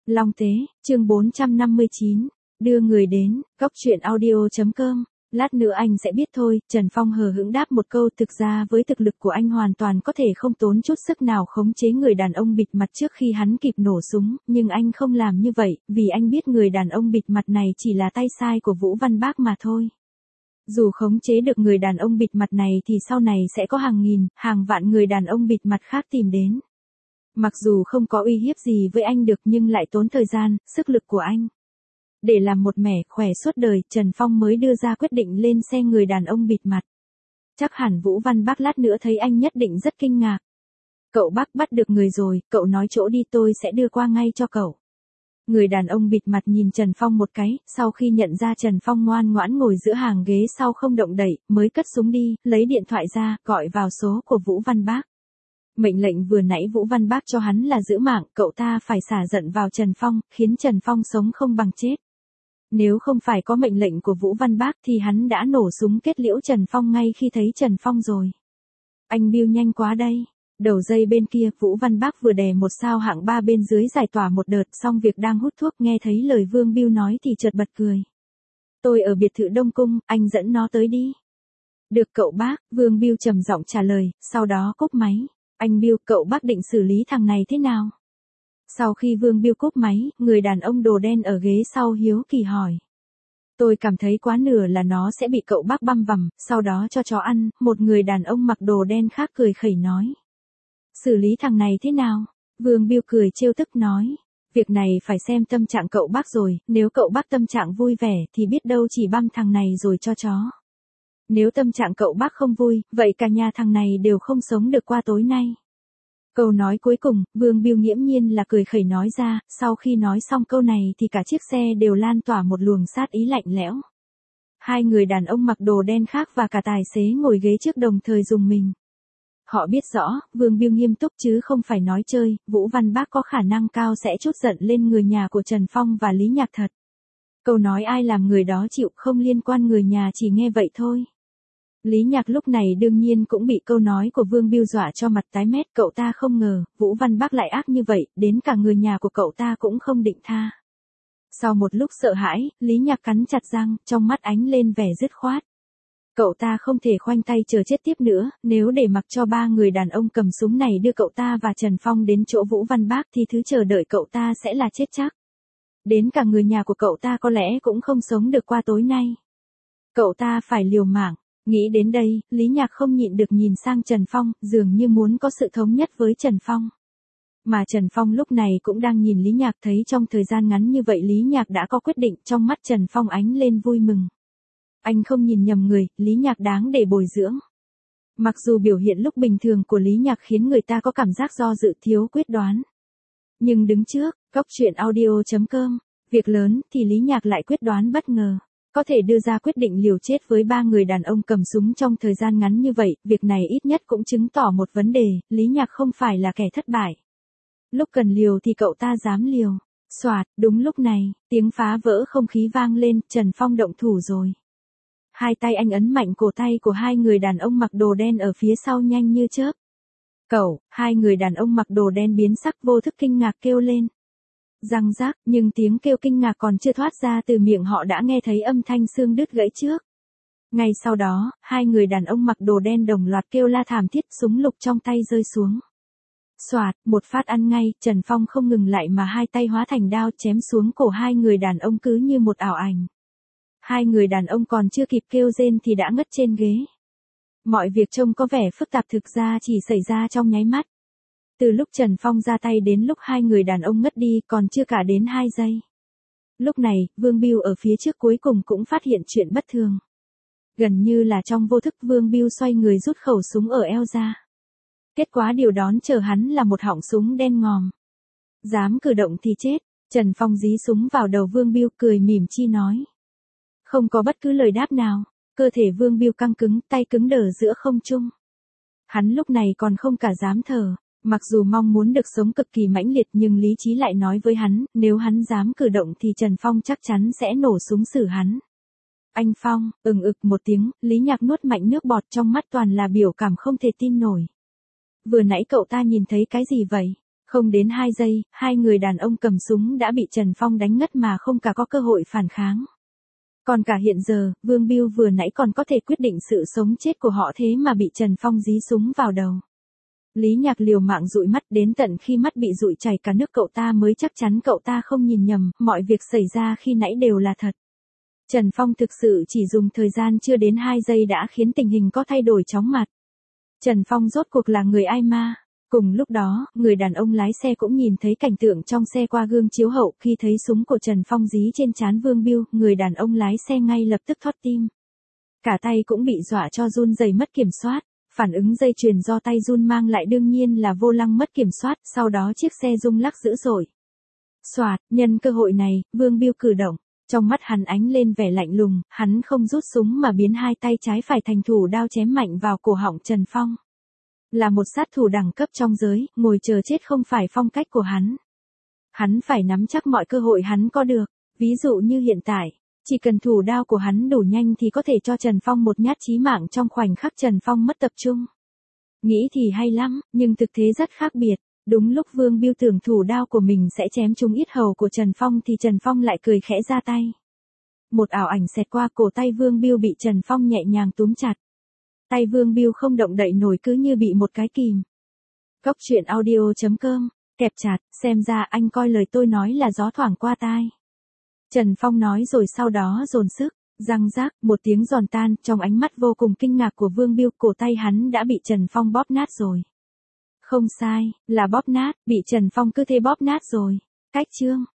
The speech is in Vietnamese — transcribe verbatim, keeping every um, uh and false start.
Long Tế, chương bốn trăm năm mươi chín, đưa người đến, góc chuyện audio.com. Lát nữa anh sẽ biết thôi, Trần Phong hờ hững đáp một câu. Thực ra với thực lực của anh hoàn toàn có thể không tốn chút sức nào khống chế người đàn ông bịt mặt trước khi hắn kịp nổ súng, nhưng anh không làm như vậy, vì anh biết người đàn ông bịt mặt này chỉ là tay sai của Vũ Văn Bác mà thôi. Dù khống chế được người đàn ông bịt mặt này thì sau này sẽ có hàng nghìn, hàng vạn người đàn ông bịt mặt khác tìm đến. Mặc dù không có uy hiếp gì với anh được nhưng lại tốn thời gian, sức lực của anh. Để làm một mẻ khỏe suốt đời, Trần Phong mới đưa ra quyết định lên xe người đàn ông bịt mặt. Chắc hẳn Vũ Văn Bác lát nữa thấy anh nhất định rất kinh ngạc. Cậu Bác bắt được người rồi, cậu nói chỗ đi tôi sẽ đưa qua ngay cho cậu. Người đàn ông bịt mặt nhìn Trần Phong một cái, sau khi nhận ra Trần Phong ngoan ngoãn ngồi giữa hàng ghế sau không động đậy, mới cất súng đi, lấy điện thoại ra, gọi vào số của Vũ Văn Bác. Mệnh lệnh vừa nãy Vũ Văn Bác cho hắn là giữ mạng, cậu ta phải xả giận vào Trần Phong, khiến Trần Phong sống không bằng chết. Nếu không phải có mệnh lệnh của Vũ Văn Bác thì hắn đã nổ súng kết liễu Trần Phong ngay khi thấy Trần Phong rồi. Anh Bill nhanh quá đây. Đầu dây bên kia, Vũ Văn Bác vừa đè một sao hạng ba bên dưới giải tỏa một đợt, xong việc đang hút thuốc nghe thấy lời Vương Bill nói thì chợt bật cười. Tôi ở biệt thự Đông Cung, anh dẫn nó tới đi. Được cậu Bác, Vương Bill trầm giọng trả lời, sau đó cúp máy. Anh Bill, cậu Bác định xử lý thằng này thế nào? Sau khi Vương Bill cúp máy, người đàn ông đồ đen ở ghế sau hiếu kỳ hỏi. Tôi cảm thấy quá nửa là nó sẽ bị cậu Bác băm vằm, sau đó cho chó ăn, một người đàn ông mặc đồ đen khác cười khẩy nói. Xử lý thằng này thế nào? Vương Bill cười trêu tức nói. Việc này phải xem tâm trạng cậu Bác rồi, nếu cậu Bác tâm trạng vui vẻ thì biết đâu chỉ băm thằng này rồi cho chó. Nếu tâm trạng cậu Bác không vui, vậy cả nhà thằng này đều không sống được qua tối nay. Câu nói cuối cùng, Vương Bill nghiễm nhiên là cười khẩy nói ra, sau khi nói xong câu này thì cả chiếc xe đều lan tỏa một luồng sát ý lạnh lẽo. Hai người đàn ông mặc đồ đen khác và cả tài xế ngồi ghế trước đồng thời rùng mình. Họ biết rõ, Vương Bill nghiêm túc chứ không phải nói chơi, Vũ Văn Bác có khả năng cao sẽ trút giận lên người nhà của Trần Phong và Lý Nhạc thật. Câu nói ai làm người đó chịu không liên quan, người nhà chỉ nghe vậy thôi. Lý Nhạc lúc này đương nhiên cũng bị câu nói của Vương Bill dọa cho mặt tái mét, cậu ta không ngờ, Vũ Văn Bác lại ác như vậy, đến cả người nhà của cậu ta cũng không định tha. Sau một lúc sợ hãi, Lý Nhạc cắn chặt răng, trong mắt ánh lên vẻ dứt khoát. Cậu ta không thể khoanh tay chờ chết tiếp nữa, nếu để mặc cho ba người đàn ông cầm súng này đưa cậu ta và Trần Phong đến chỗ Vũ Văn Bác thì thứ chờ đợi cậu ta sẽ là chết chắc. Đến cả người nhà của cậu ta có lẽ cũng không sống được qua tối nay. Cậu ta phải liều mạng. Nghĩ đến đây, Lý Nhạc không nhịn được nhìn sang Trần Phong, dường như muốn có sự thống nhất với Trần Phong. Mà Trần Phong lúc này cũng đang nhìn Lý Nhạc, thấy trong thời gian ngắn như vậy Lý Nhạc đã có quyết định, trong mắt Trần Phong ánh lên vui mừng. Anh không nhìn nhầm người, Lý Nhạc đáng để bồi dưỡng. Mặc dù biểu hiện lúc bình thường của Lý Nhạc khiến người ta có cảm giác do dự, thiếu quyết đoán. Nhưng đứng trước, góc chuyện audio.com, việc lớn thì Lý Nhạc lại quyết đoán bất ngờ. Có thể đưa ra quyết định liều chết với ba người đàn ông cầm súng trong thời gian ngắn như vậy, việc này ít nhất cũng chứng tỏ một vấn đề, Lý Nhạc không phải là kẻ thất bại. Lúc cần liều thì cậu ta dám liều. Soạt, đúng lúc này, tiếng phá vỡ không khí vang lên, Trần Phong động thủ rồi. Hai tay anh ấn mạnh cổ tay của hai người đàn ông mặc đồ đen ở phía sau nhanh như chớp. Cậu, hai người đàn ông mặc đồ đen biến sắc vô thức kinh ngạc kêu lên. Răng rác, nhưng tiếng kêu kinh ngạc còn chưa thoát ra từ miệng họ đã nghe thấy âm thanh xương đứt gãy trước. Ngay sau đó, hai người đàn ông mặc đồ đen đồng loạt kêu la thảm thiết, súng lục trong tay rơi xuống. Soạt, một phát ăn ngay, Trần Phong không ngừng lại mà hai tay hóa thành đao chém xuống cổ hai người đàn ông cứ như một ảo ảnh. Hai người đàn ông còn chưa kịp kêu rên thì đã ngất trên ghế. Mọi việc trông có vẻ phức tạp thực ra chỉ xảy ra trong nháy mắt. Từ lúc Trần Phong ra tay đến lúc hai người đàn ông ngất đi còn chưa cả đến hai giây. Lúc này, Vương Bill ở phía trước cuối cùng cũng phát hiện chuyện bất thường. Gần như là trong vô thức Vương Bill xoay người rút khẩu súng ở eo ra. Kết quả điều đón chờ hắn là một họng súng đen ngòm. Dám cử động thì chết, Trần Phong dí súng vào đầu Vương Bill cười mỉm chi nói. Không có bất cứ lời đáp nào, cơ thể Vương Bill căng cứng, tay cứng đờ giữa không trung. Hắn lúc này còn không cả dám thở. Mặc dù mong muốn được sống cực kỳ mãnh liệt nhưng lý trí lại nói với hắn, nếu hắn dám cử động thì Trần Phong chắc chắn sẽ nổ súng xử hắn. Anh Phong, ừng ực một tiếng, Lý Nhạc nuốt mạnh nước bọt, trong mắt toàn là biểu cảm không thể tin nổi. Vừa nãy cậu ta nhìn thấy cái gì vậy? Không đến hai giây, hai người đàn ông cầm súng đã bị Trần Phong đánh ngất mà không cả có cơ hội phản kháng. Còn cả hiện giờ, Vương Biêu vừa nãy còn có thể quyết định sự sống chết của họ thế mà bị Trần Phong dí súng vào đầu. Lý Nhạc liều mạng dụi mắt, đến tận khi mắt bị dụi chảy cả nước cậu ta mới chắc chắn cậu ta không nhìn nhầm, mọi việc xảy ra khi nãy đều là thật. Trần Phong thực sự chỉ dùng thời gian chưa đến hai giây đã khiến tình hình có thay đổi chóng mặt. Trần Phong rốt cuộc là người ai ma? Cùng lúc đó, người đàn ông lái xe cũng nhìn thấy cảnh tượng trong xe qua gương chiếu hậu, khi thấy súng của Trần Phong dí trên trán Vương Biêu, người đàn ông lái xe ngay lập tức thót tim. Cả tay cũng bị dọa cho run rẩy mất kiểm soát, phản ứng dây chuyền do tay run mang lại đương nhiên là vô lăng mất kiểm soát, sau đó chiếc xe rung lắc dữ dội. Soạt, nhân cơ hội này, Vương Biêu cử động, trong mắt hắn ánh lên vẻ lạnh lùng, hắn không rút súng mà biến hai tay trái phải thành thủ đao chém mạnh vào cổ họng Trần Phong. Là một sát thủ đẳng cấp trong giới, ngồi chờ chết không phải phong cách của hắn. Hắn phải nắm chắc mọi cơ hội hắn có được, ví dụ như hiện tại, chỉ cần thủ đao của hắn đủ nhanh thì có thể cho Trần Phong một nhát chí mạng trong khoảnh khắc Trần Phong mất tập trung. Nghĩ thì hay lắm, nhưng thực tế rất khác biệt. Đúng lúc Vương Biêu tưởng thủ đao của mình sẽ chém trúng yết hầu của Trần Phong thì Trần Phong lại cười khẽ ra tay. Một ảo ảnh xẹt qua cổ tay Vương Biêu bị Trần Phong nhẹ nhàng túm chặt. Tay Vương Biêu không động đậy nổi cứ như bị một cái kìm. Góc truyện audio chấm com, kẹp chặt, xem ra anh coi lời tôi nói là gió thoảng qua tai. Trần Phong nói rồi sau đó dồn sức, răng rác, một tiếng giòn tan, trong ánh mắt vô cùng kinh ngạc của Vương Biêu, cổ tay hắn đã bị Trần Phong bóp nát rồi. Không sai, là bóp nát, bị Trần Phong cứ thế bóp nát rồi. Cách chương.